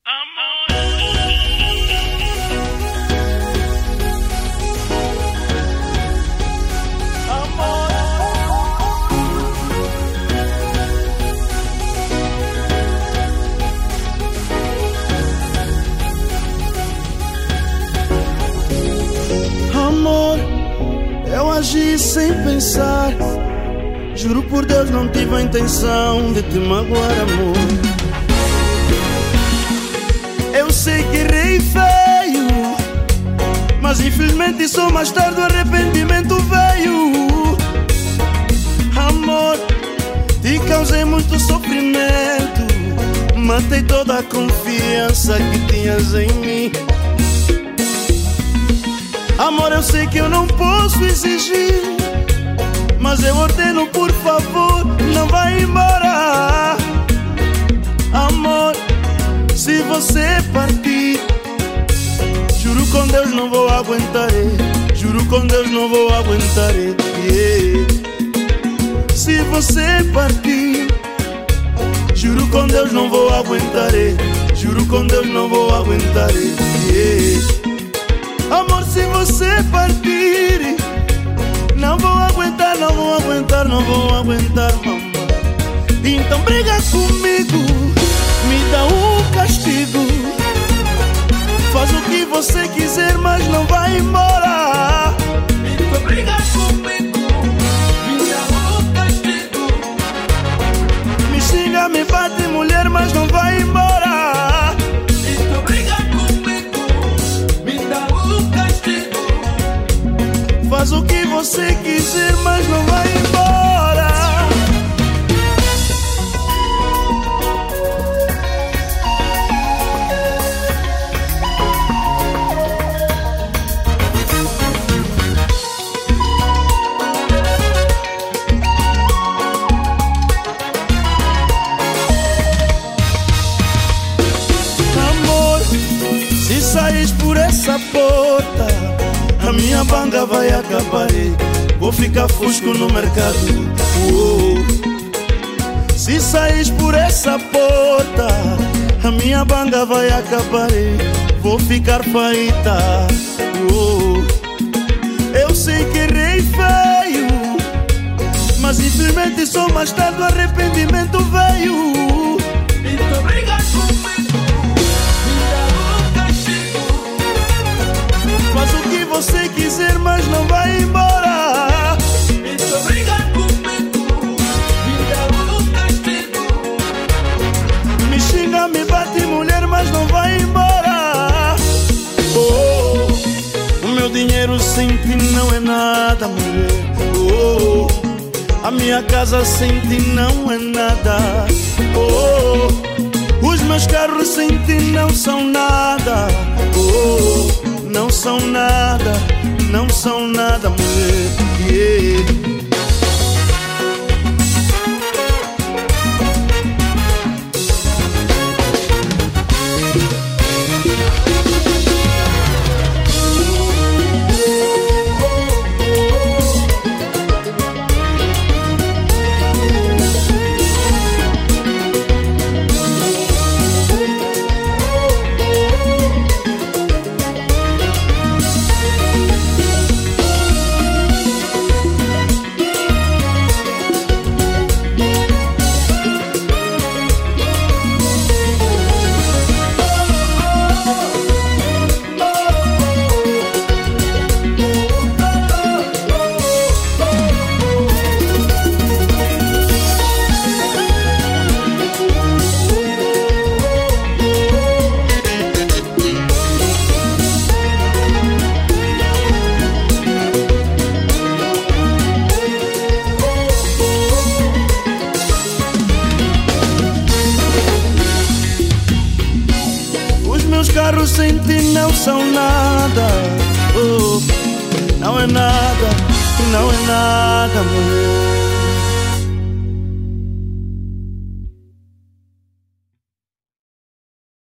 Amor, eu agi sem pensar. Juro por Deus, não tive a intenção de te magoar, amor. Eu sei que errei feio, mas infelizmente só mais tarde o arrependimento veio. Amor, te causei muito sofrimento, matei toda a confiança que tinhas em mim. Amor, eu sei que eu não posso exigir, mas eu ordeno, por favor, não vá embora. Amor, se você partir, juro com Deus não vou aguentar. Juro com Deus não vou aguentar. Se você partir, juro com Deus não vou aguentar. Juro com Deus não vou aguentar. Amor, se você partir, não vou aguentar, não vou aguentar, não vou aguentar, mamãe. Então briga comigo, me dá um castigo. Faz o que você quiser, mas não vai embora. Então briga comigo, me dá um castigo. Me xinga, me bate, mulher, mas não vai embora. Então briga comigo, me dá um castigo. Faz o que você quiser, mas não vai embora. Amor, se saís por essa porta, a minha banda vai acabar. Vou ficar fusco no mercado. Se saís por essa porta, a minha banda vai acabar. Vou ficar faita. Eu sei que errei feio, mas infelizmente só mais tarde o arrependimento veio. Então briga comigo, me dá um castigo. Faz o que você quiser, mas não vai embora. Então briga comigo, me dá um castigo. Me xinga, me bate, mulher, mas não vai embora. O meu dinheiro sem ti não é nada, mulher. A minha casa sem ti não é nada. Os meus carros sem ti não são nada. Não são nada, não são nada, mulher. Carros sem ti não são nada. Não é nada, não é nada, mulher.